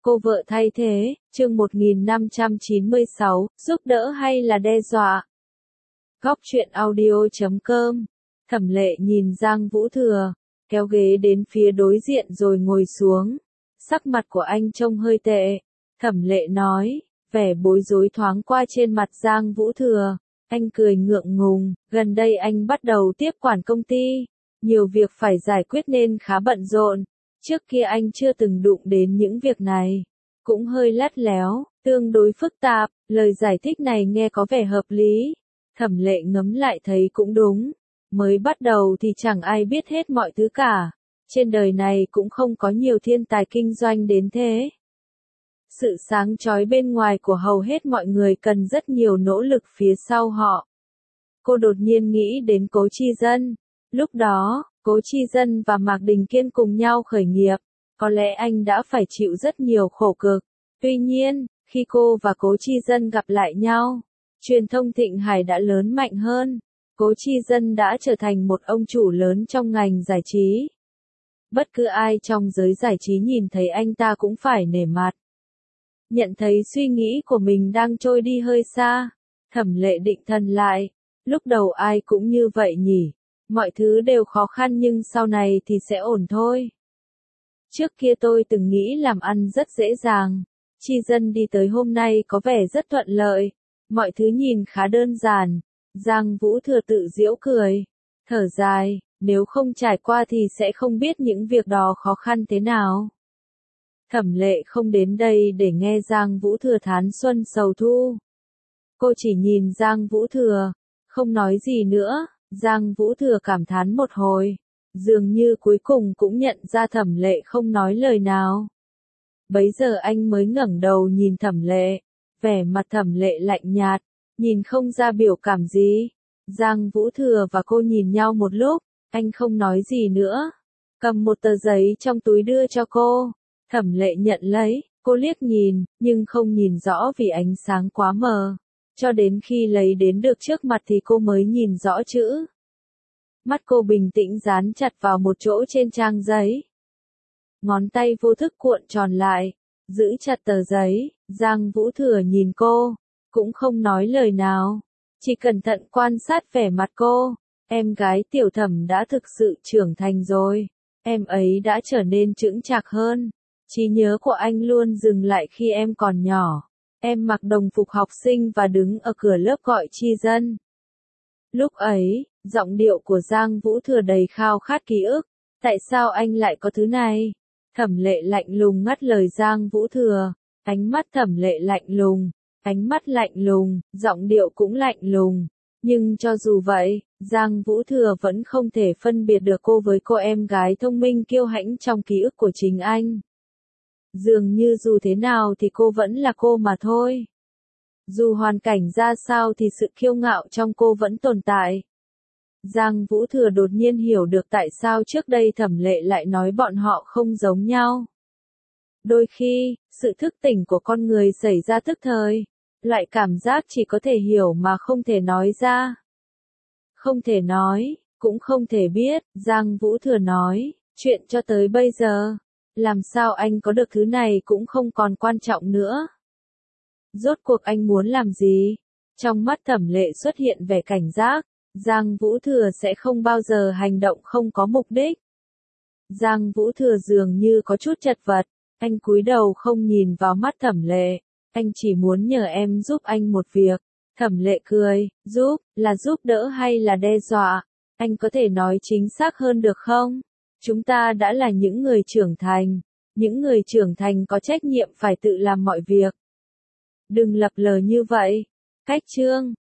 Cô vợ thay thế, chương 1596, giúp đỡ hay là đe dọa? Góc truyện audio.com. Thẩm Lệ nhìn Giang Vũ Thừa, kéo ghế đến phía đối diện rồi ngồi xuống. Sắc mặt của anh trông hơi tệ. Thẩm Lệ nói, vẻ bối rối thoáng qua trên mặt Giang Vũ Thừa. Anh cười ngượng ngùng, gần đây anh bắt đầu tiếp quản công ty. Nhiều việc phải giải quyết nên khá bận rộn. Trước kia anh chưa từng đụng đến những việc này. Cũng hơi lắt léo, tương đối phức tạp, lời giải thích này nghe có vẻ hợp lý. Thẩm Lệ ngẫm lại thấy cũng đúng. Mới bắt đầu thì chẳng ai biết hết mọi thứ cả. Trên đời này cũng không có nhiều thiên tài kinh doanh đến thế. Sự sáng chói bên ngoài của hầu hết mọi người cần rất nhiều nỗ lực phía sau họ. Cô đột nhiên nghĩ đến Cố Chi Dân. Lúc đó, Cố Chi Dân và Mạc Đình Kiên cùng nhau khởi nghiệp. Có lẽ anh đã phải chịu rất nhiều khổ cực. Tuy nhiên, khi cô và Cố Chi Dân gặp lại nhau, truyền thông Thịnh Hải đã lớn mạnh hơn. Cố Chi Dân đã trở thành một ông chủ lớn trong ngành giải trí. Bất cứ ai trong giới giải trí nhìn thấy anh ta cũng phải nể mặt. Nhận thấy suy nghĩ của mình đang trôi đi hơi xa, Thẩm Lệ định thần lại. Lúc đầu ai cũng như vậy nhỉ. Mọi thứ đều khó khăn nhưng sau này thì sẽ ổn thôi. Trước kia tôi từng nghĩ làm ăn rất dễ dàng. Chi Dân đi tới hôm nay có vẻ rất thuận lợi. Mọi thứ nhìn khá đơn giản. Giang Vũ Thừa tự giễu cười. Thở dài, nếu không trải qua thì sẽ không biết những việc đó khó khăn thế nào. Thẩm Lệ không đến đây để nghe Giang Vũ Thừa thán xuân sầu thu. Cô chỉ nhìn Giang Vũ Thừa, không nói gì nữa. Giang Vũ Thừa cảm thán một hồi. Dường như cuối cùng cũng nhận ra Thẩm Lệ không nói lời nào. Bấy giờ anh mới ngẩng đầu nhìn Thẩm Lệ. Vẻ mặt Thẩm Lệ lạnh nhạt, nhìn không ra biểu cảm gì. Giang Vũ Thừa và cô nhìn nhau một lúc, anh không nói gì nữa. Cầm một tờ giấy trong túi đưa cho cô. Thẩm Lệ nhận lấy, cô liếc nhìn, nhưng không nhìn rõ vì ánh sáng quá mờ. Cho đến khi lấy đến được trước mặt thì cô mới nhìn rõ chữ. Mắt cô bình tĩnh dán chặt vào một chỗ trên trang giấy. Ngón tay vô thức cuộn tròn lại, giữ chặt tờ giấy. Giang Vũ Thừa nhìn cô, cũng không nói lời nào, chỉ cẩn thận quan sát vẻ mặt cô. Em gái Tiểu Thẩm đã thực sự trưởng thành rồi, em ấy đã trở nên chững chạc hơn. Trí nhớ của anh luôn dừng lại khi em còn nhỏ. Em mặc đồng phục học sinh và đứng ở cửa lớp gọi Chi Dân. Lúc ấy, giọng điệu của Giang Vũ Thừa đầy khao khát ký ức. Tại sao anh lại có thứ này? Thẩm Lệ lạnh lùng ngắt lời Giang Vũ Thừa. Ánh mắt Thẩm Lệ lạnh lùng, ánh mắt lạnh lùng, giọng điệu cũng lạnh lùng. Nhưng cho dù vậy, Giang Vũ Thừa vẫn không thể phân biệt được cô với cô em gái thông minh kiêu hãnh trong ký ức của chính anh. Dường như dù thế nào thì cô vẫn là cô mà thôi. Dù hoàn cảnh ra sao thì sự kiêu ngạo trong cô vẫn tồn tại. Giang Vũ Thừa đột nhiên hiểu được tại sao trước đây Thẩm Lệ lại nói bọn họ không giống nhau. Đôi khi, sự thức tỉnh của con người xảy ra tức thời. Loại cảm giác chỉ có thể hiểu mà không thể nói ra. Không thể nói, cũng không thể biết, Giang Vũ Thừa nói, chuyện cho tới bây giờ. Làm sao anh có được thứ này cũng không còn quan trọng nữa. Rốt cuộc anh muốn làm gì? Trong mắt Thẩm Lệ xuất hiện vẻ cảnh giác. Giang Vũ Thừa sẽ không bao giờ hành động không có mục đích. Giang Vũ Thừa dường như có chút chật vật. Anh cúi đầu không nhìn vào mắt Thẩm Lệ. Anh chỉ muốn nhờ em giúp anh một việc. Thẩm Lệ cười, giúp, là giúp đỡ hay là đe dọa? Anh có thể nói chính xác hơn được không? Chúng ta đã là những người trưởng thành. Những người trưởng thành có trách nhiệm phải tự làm mọi việc. Đừng lập lờ như vậy. Cách chương